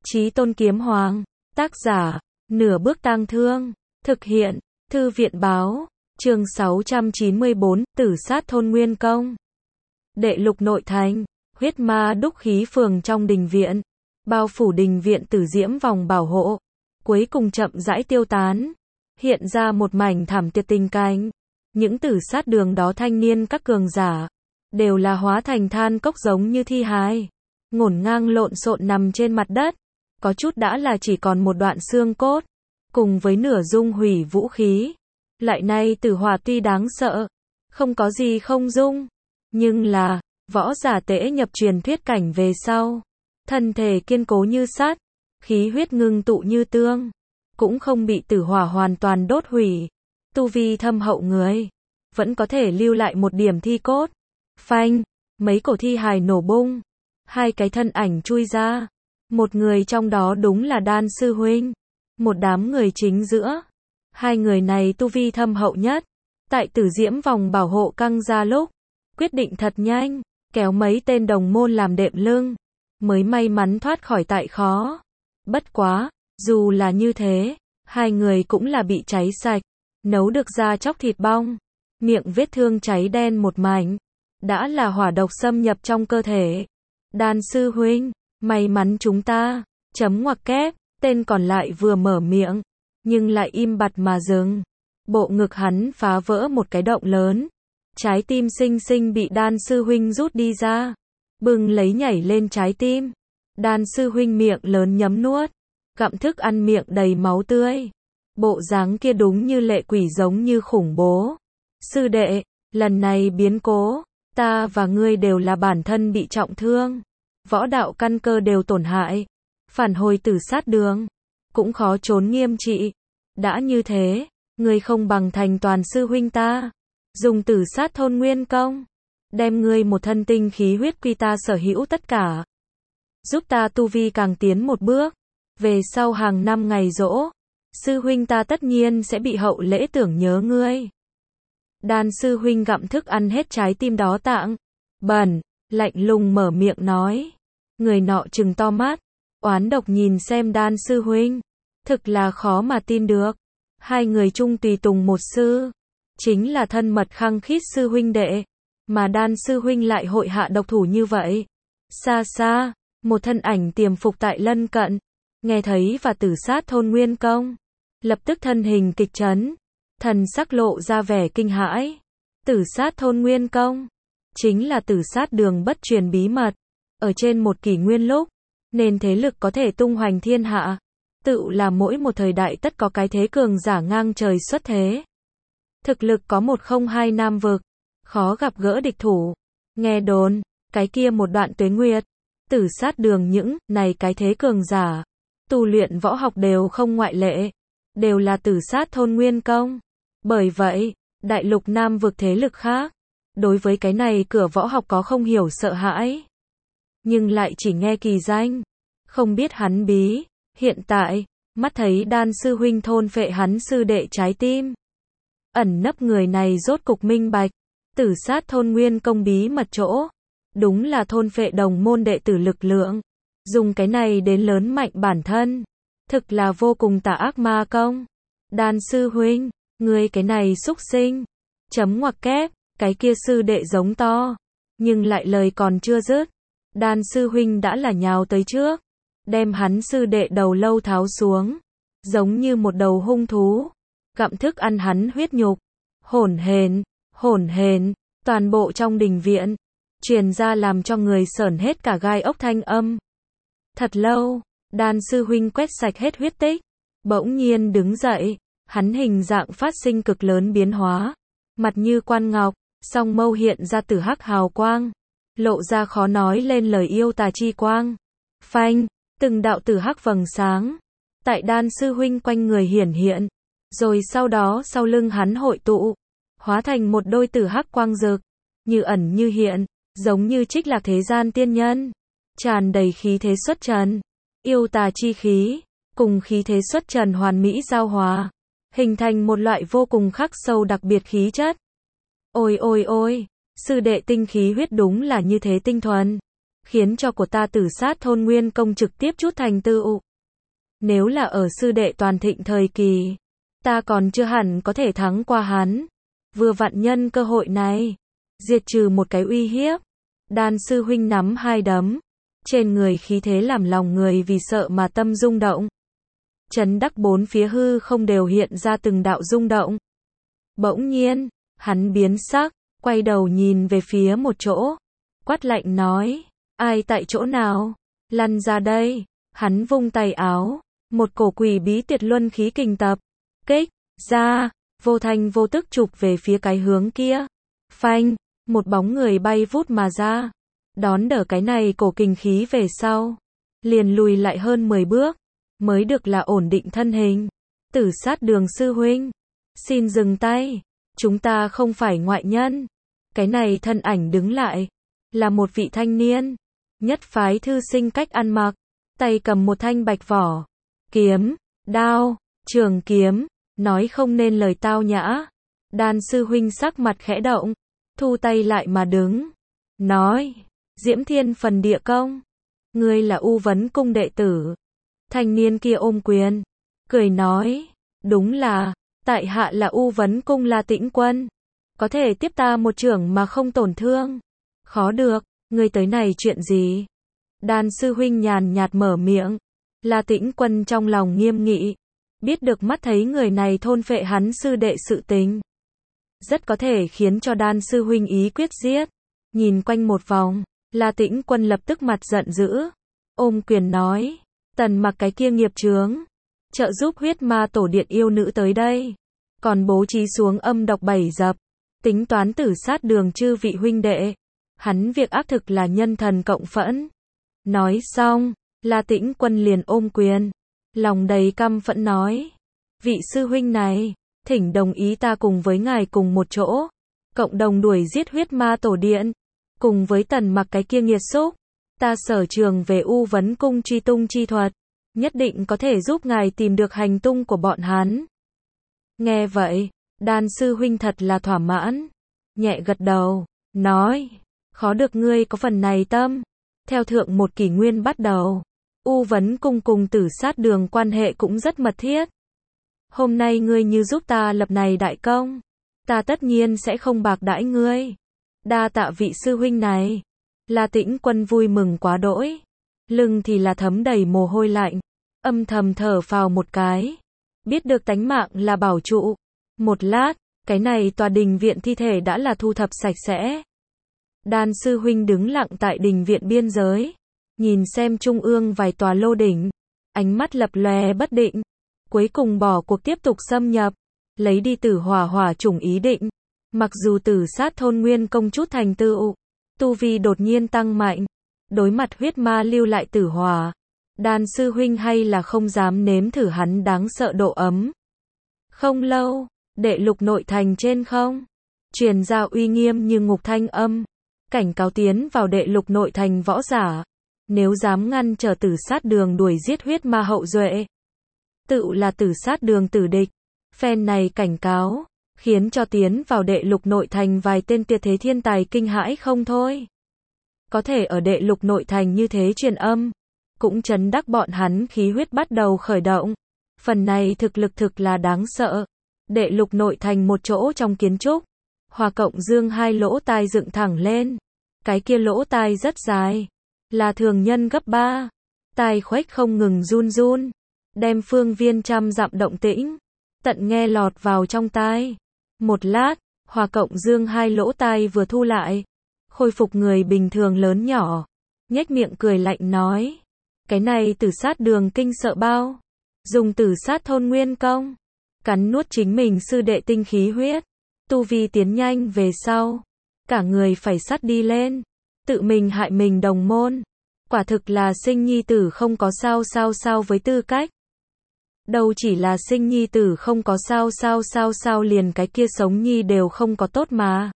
Chí Tôn Kiếm Hoàng, tác giả, Nửa Bước Tang Thương, thực hiện, Thư viện báo, chương 694, Tử sát thôn Nguyên Công. Đệ lục nội thành, huyết ma đúc khí phường trong đình viện, bao phủ đình viện tử diễm vòng bảo hộ, cuối cùng chậm rãi tiêu tán, hiện ra một mảnh thảm tiệt tình cảnh. Những tử sát đường đó thanh niên các cường giả, đều là hóa thành than cốc giống như thi hài, ngổn ngang lộn xộn nằm trên mặt đất, có chút đã là chỉ còn một đoạn xương cốt, cùng với nửa dung hủy vũ khí. Lại nay tử hỏa tuy đáng sợ, không có gì không dung, nhưng là, võ giả tễ nhập truyền thuyết cảnh về sau, thân thể kiên cố như sắt, khí huyết ngưng tụ như tương, cũng không bị tử hỏa hoàn toàn đốt hủy. Tu vi thâm hậu người, vẫn có thể lưu lại một điểm thi cốt. Phanh, mấy cổ thi hài nổ bung, hai cái thân ảnh chui ra. Một người trong đó đúng là Đan sư huynh, một đám người chính giữa. Hai người này tu vi thâm hậu nhất, tại tử diễm vòng bảo hộ căng ra lúc, quyết định thật nhanh, kéo mấy tên đồng môn làm đệm lưng, mới may mắn thoát khỏi tại khó. Bất quá, dù là như thế, hai người cũng là bị cháy sạch, nấu được da chóc thịt bong, miệng vết thương cháy đen một mảnh, đã là hỏa độc xâm nhập trong cơ thể. Đan sư huynh, may mắn chúng ta, chấm ngoặc kép, tên còn lại vừa mở miệng, nhưng lại im bặt mà dừng. Bộ ngực hắn phá vỡ một cái động lớn, trái tim xinh xinh bị Đan sư huynh rút đi ra, bừng lấy nhảy lên trái tim. Đan sư huynh miệng lớn nhấm nuốt, gặm thức ăn miệng đầy máu tươi. Bộ dáng kia đúng như lệ quỷ giống như khủng bố. Sư đệ, lần này biến cố, ta và ngươi đều là bản thân bị trọng thương, võ đạo căn cơ đều tổn hại, phản hồi tử sát đường, cũng khó trốn nghiêm trị. Đã như thế, ngươi không bằng thành toàn sư huynh ta, dùng tử sát thôn Nguyên Công, đem ngươi một thân tinh khí huyết quy ta sở hữu tất cả, giúp ta tu vi càng tiến một bước, về sau hàng năm ngày giỗ, sư huynh ta tất nhiên sẽ bị hậu lễ tưởng nhớ ngươi. Đan sư huynh gặm thức ăn hết trái tim đó tạng, bẩn, lạnh lùng mở miệng nói. Người nọ trừng to mắt, oán độc nhìn xem Đan sư huynh, thực là khó mà tin được. Hai người chung tùy tùng một sư, chính là thân mật khăng khít sư huynh đệ, mà Đan sư huynh lại hội hạ độc thủ như vậy. Xa xa, một thân ảnh tiềm phục tại lân cận, nghe thấy và tử sát thôn Nguyên Công, lập tức thân hình kịch chấn, thần sắc lộ ra vẻ kinh hãi. Tử sát thôn Nguyên Công, chính là tử sát đường bất truyền bí mật, ở trên một kỷ nguyên lúc, nên thế lực có thể tung hoành thiên hạ, tự là mỗi một thời đại tất có cái thế cường giả ngang trời xuất thế. Thực lực có 102 nam vực, khó gặp gỡ địch thủ. Nghe đồn, cái kia một đoạn tuế nguyệt, tử sát đường những này cái thế cường giả, tu luyện võ học đều không ngoại lệ, đều là tử sát thôn Nguyên Công. Bởi vậy, đại lục nam vực thế lực khác, đối với cái này cửa võ học có không hiểu sợ hãi, nhưng lại chỉ nghe kỳ danh, không biết hắn bí. Hiện tại, mắt thấy Đan sư huynh thôn phệ hắn sư đệ trái tim, ẩn nấp người này rốt cục minh bạch, tử sát thôn Nguyên Công bí mật chỗ, đúng là thôn phệ đồng môn đệ tử lực lượng, dùng cái này đến lớn mạnh bản thân, thực là vô cùng tà ác ma công. Đan sư huynh, ngươi cái này xúc sinh, chấm ngoặc kép, cái kia sư đệ giống to, nhưng lại lời còn chưa dứt, Đan sư huynh đã là nhào tới trước, đem hắn sư đệ đầu lâu tháo xuống, giống như một đầu hung thú, gặm thức ăn hắn huyết nhục. Hổn hển, toàn bộ trong đình viện, truyền ra làm cho người sởn hết cả gai ốc thanh âm. Thật lâu, Đan sư huynh quét sạch hết huyết tích, bỗng nhiên đứng dậy, hắn hình dạng phát sinh cực lớn biến hóa, mặt như quan ngọc, song mâu hiện ra tử hắc hào quang, lộ ra khó nói lên lời yêu tà chi quang. Phanh, từng đạo tử hắc vầng sáng, tại Đan sư huynh quanh người hiển hiện, rồi sau đó sau lưng hắn hội tụ, hóa thành một đôi tử hắc quang rực, như ẩn như hiện, giống như trích lạc thế gian tiên nhân, tràn đầy khí thế xuất trần, yêu tà chi khí, cùng khí thế xuất trần hoàn mỹ giao hòa, hình thành một loại vô cùng khắc sâu đặc biệt khí chất. Ôi ôi ôi, sư đệ tinh khí huyết đúng là như thế tinh thuần, khiến cho của ta Tử Sát Thôn Nguyên Công trực tiếp chút thành tựu. Nếu là ở sư đệ toàn thịnh thời kỳ, ta còn chưa hẳn có thể thắng qua hắn. Vừa vặn nhân cơ hội này, diệt trừ một cái uy hiếp. Đan sư huynh nắm hai đấm, trên người khí thế làm lòng người vì sợ mà tâm rung động. Chấn đắc bốn phía hư không đều hiện ra từng đạo rung động. Bỗng nhiên, hắn biến sắc, quay đầu nhìn về phía một chỗ, quát lạnh nói, ai tại chỗ nào, lăn ra đây. Hắn vung tay áo, một cổ quỷ bí tuyệt luân khí kình tập kích ra, vô thanh vô tức chụp về phía cái hướng kia. Phanh, một bóng người bay vút mà ra, đón đỡ cái này cổ kình khí về sau, liền lùi lại hơn 10 bước, mới được là ổn định thân hình. Tử Sát Đường sư huynh, xin dừng tay, chúng ta không phải ngoại nhân. Cái này thân ảnh đứng lại, là một vị thanh niên, nhất phái thư sinh cách ăn mặc, tay cầm một thanh bạch vỏ, kiếm, đao, trường kiếm, nói không nên lời tao nhã. Đan sư huynh sắc mặt khẽ động, thu tay lại mà đứng, nói, Diễm Thiên Phần Địa Công, ngươi là U Vấn Cung đệ tử. Thanh niên kia ôm quyền, cười nói, đúng là, tại hạ là U Vấn Cung La Tĩnh Quân, có thể tiếp ta một chưởng mà không tổn thương. Khó được, ngươi tới này chuyện gì? Đan sư huynh nhàn nhạt mở miệng. La Tĩnh Quân trong lòng nghiêm nghị, biết được mắt thấy người này thôn phệ hắn sư đệ sự tình, rất có thể khiến cho Đan sư huynh ý quyết giết. Nhìn quanh một vòng, La Tĩnh Quân lập tức mặt giận dữ, ôm quyền nói, Tần Mặc cái kia nghiệp chướng, trợ giúp huyết ma tổ điện yêu nữ tới đây, còn bố trí xuống âm độc 7 dập, tính toán Tử Sát Đường chư vị huynh đệ, hắn việc ác thực là nhân thần cộng phẫn. Nói xong, La Tĩnh Quân liền ôm quyền, lòng đầy căm phẫn nói, vị sư huynh này, thỉnh đồng ý ta cùng với ngài cùng một chỗ, cộng đồng đuổi giết huyết ma tổ điện, cùng với Tần Mặc cái kia nghiệt xúc, ta sở trường về U Vấn Cung truy tung chi thuật, nhất định có thể giúp ngài tìm được hành tung của bọn hắn. Nghe vậy, Đan sư huynh thật là thỏa mãn, nhẹ gật đầu, nói, khó được ngươi có phần này tâm. Theo thượng một kỷ nguyên bắt đầu, U Vấn Cung cùng Tử Sát Đường quan hệ cũng rất mật thiết. Hôm nay ngươi như giúp ta lập này đại công, ta tất nhiên sẽ không bạc đãi ngươi. Đa tạ vị sư huynh này. La Tĩnh Quân vui mừng quá đỗi, lưng thì là thấm đầy mồ hôi lạnh, âm thầm thở phào một cái, biết được tánh mạng là bảo trụ. Một lát, cái này tòa đình viện thi thể đã là thu thập sạch sẽ. Đan sư huynh đứng lặng tại đình viện biên giới, nhìn xem trung ương vài tòa lô đỉnh, ánh mắt lập lòe bất định, cuối cùng bỏ cuộc tiếp tục xâm nhập, lấy đi Tử Hỏa chủng ý định. Mặc dù Tử Sát Thôn Nguyên Công chút thành tựu, tu vi đột nhiên tăng mạnh, đối mặt huyết ma lưu lại Tử Hỏa, Đan sư huynh hay là không dám nếm thử hắn đáng sợ độ ấm. Không lâu, đệ lục nội thành trên không, truyền ra uy nghiêm như ngục thanh âm, cảnh cáo tiến vào đệ lục nội thành võ giả, nếu dám ngăn trở Tử Sát Đường đuổi giết huyết ma hậu duệ, tự là Tử Sát Đường tử địch. Phen này cảnh cáo, khiến cho tiến vào đệ lục nội thành vài tên tuyệt thế thiên tài kinh hãi không thôi. Có thể ở đệ lục nội thành như thế truyền âm, cũng chấn đắc bọn hắn khí huyết bắt đầu khởi động. Phần này thực lực thực là đáng sợ. Đệ lục nội thành một chỗ trong kiến trúc, Hòa Cộng Dương hai lỗ tai dựng thẳng lên. Cái kia lỗ tai rất dài, là thường nhân gấp 3. Tai khuếch không ngừng run run, đem phương viên trăm dặm động tĩnh, tận nghe lọt vào trong tai. Một lát, Hòa Cộng Dương hai lỗ tai vừa thu lại, khôi phục người bình thường lớn nhỏ, nhếch miệng cười lạnh nói, cái này Tử Sát Đường kinh sợ bao, dùng Tử Sát Thôn Nguyên Công, cắn nuốt chính mình sư đệ tinh khí huyết, tu vi tiến nhanh về sau, cả người phải sắt đi lên, tự mình hại mình đồng môn, quả thực là sinh nhi tử không có sao với tư cách. Đâu chỉ là sinh nhi tử không có sao liền cái kia sống nhi đều không có tốt mà.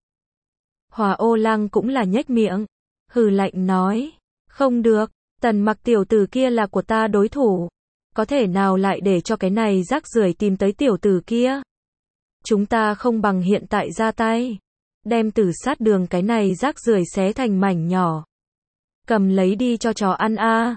Hòa Ô Lăng cũng là nhếch miệng, hừ lạnh nói, không được, Tần Mặc tiểu tử kia là của ta đối thủ, có thể nào lại để cho cái này rác rưởi tìm tới tiểu tử kia. Chúng ta không bằng hiện tại ra tay, đem Tử Sát Đường cái này rác rưởi xé thành mảnh nhỏ. cầm lấy đi cho chó ăn a.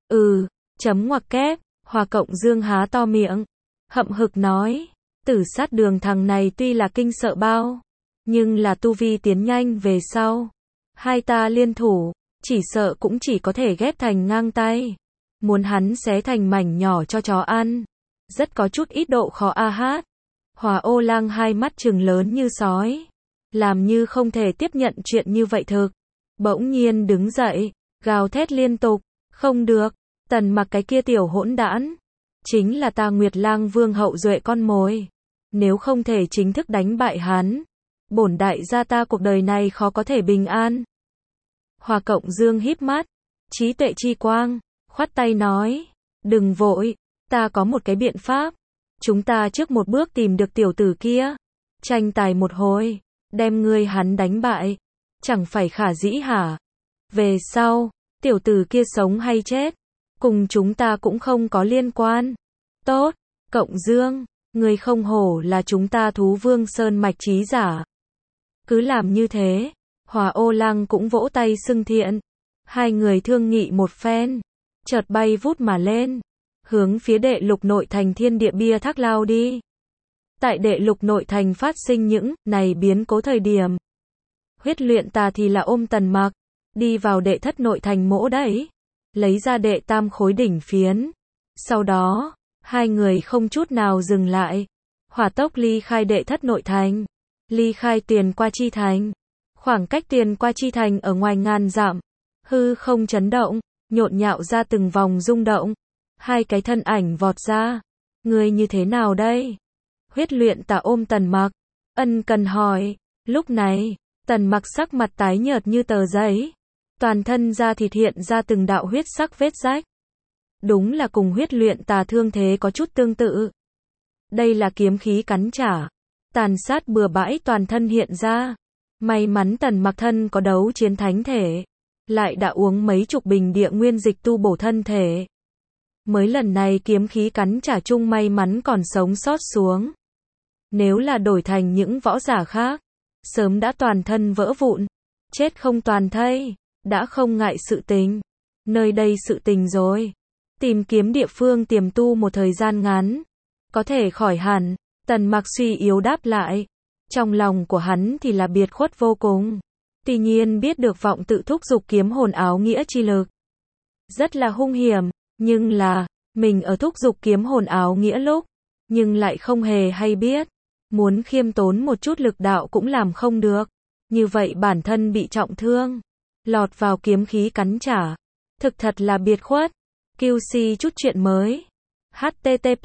Chấm ngoặc kép, Hòa Cộng Dương há to miệng, hậm hực nói, Tử Sát Đường thằng này tuy là kinh sợ bao, nhưng là tu vi tiến nhanh về sau. Hai ta liên thủ, chỉ sợ cũng chỉ có thể ghép thành ngang tay. Muốn hắn xé thành mảnh nhỏ cho chó ăn, rất có chút ít độ khó a hát. Hòa Ô Lang hai mắt trừng lớn như sói, làm như không thể tiếp nhận chuyện như vậy thực. Bỗng nhiên đứng dậy, gào thét liên tục, không được, Tần Mặc cái kia tiểu hỗn đản, chính là ta Nguyệt Lang Vương hậu duệ con mồi. Nếu không thể chính thức đánh bại hắn, bổn đại gia ta cuộc đời này khó có thể bình an. Hòa Cộng Dương híp mắt, trí tuệ chi quang, khoát tay nói, đừng vội, ta có một cái biện pháp. Chúng ta trước một bước tìm được tiểu tử kia, tranh tài một hồi, đem ngươi hắn đánh bại, chẳng phải khả dĩ hả? Về sau, tiểu tử kia sống hay chết, cùng chúng ta cũng không có liên quan. Tốt, Cộng Dương, ngươi không hổ là chúng ta Thú Vương Sơn mạch trí giả. Cứ làm như thế. Hòa Ô Lang cũng vỗ tay xưng thiện. Hai người thương nghị một phen, chợt bay vút mà lên, hướng phía Đệ Lục Nội Thành Thiên Địa Bia Thác lao đi. Tại Đệ Lục Nội Thành phát sinh những này biến cố thời điểm, Huyết Luyện Tà thì là ôm Tần Mặc, đi vào Đệ Thất Nội Thành mỗ đẩy, lấy ra Đệ Tam khối đỉnh phiến. Sau đó, hai người không chút nào dừng lại, hỏa tốc ly khai Đệ Thất Nội Thành, ly khai Tuyền Qua Chi Thành. Khoảng cách Tuyền Qua Chi Thành ở ngoài ngàn dặm, hư không chấn động, nhộn nhạo ra từng vòng rung động. Hai cái thân ảnh vọt ra. Ngươi như thế nào đây? Huyết Luyện Tà ôm Tần Mặc, ân cần hỏi. Lúc này, Tần Mặc sắc mặt tái nhợt như tờ giấy, toàn thân da thịt hiện ra từng đạo huyết sắc vết rách. Đúng là cùng Huyết Luyện Tà thương thế có chút tương tự. Đây là kiếm khí cắn trả, tàn sát bừa bãi toàn thân hiện ra. May mắn Tần Mặc thân có đấu chiến thánh thể, lại đã uống mấy chục bình địa nguyên dịch tu bổ thân thể. Mới lần này kiếm khí cắn trả chung may mắn còn sống sót xuống. Nếu là đổi thành những võ giả khác, sớm đã toàn thân vỡ vụn, chết không toàn thây, đã không ngại sự tình. Nơi đây sự tình rồi, tìm kiếm địa phương tiềm tu một thời gian ngắn, có thể khỏi hẳn. Tần Mặc suy yếu đáp lại. Trong lòng của hắn thì là biệt khuất vô cùng. Tuy nhiên biết được vọng tự thúc dục kiếm hồn áo nghĩa chi lực rất là hung hiểm, nhưng là, mình ở thúc dục kiếm hồn áo nghĩa lúc, nhưng lại không hề hay biết. Muốn khiêm tốn một chút lực đạo cũng làm không được. Như vậy bản thân bị trọng thương, lọt vào kiếm khí cắn trả. Thực thật là biệt khuất. QC chút chuyện mới. http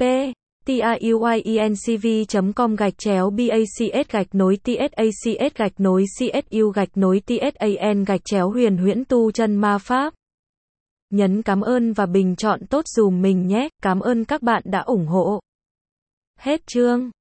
tayuinc.com/bacs-tsacs-csu-tsan-huyền huyễn tu chân ma pháp. Nhấn cảm ơn và bình chọn tốt dùm mình nhé. Cảm ơn các bạn đã ủng hộ. Hết chương.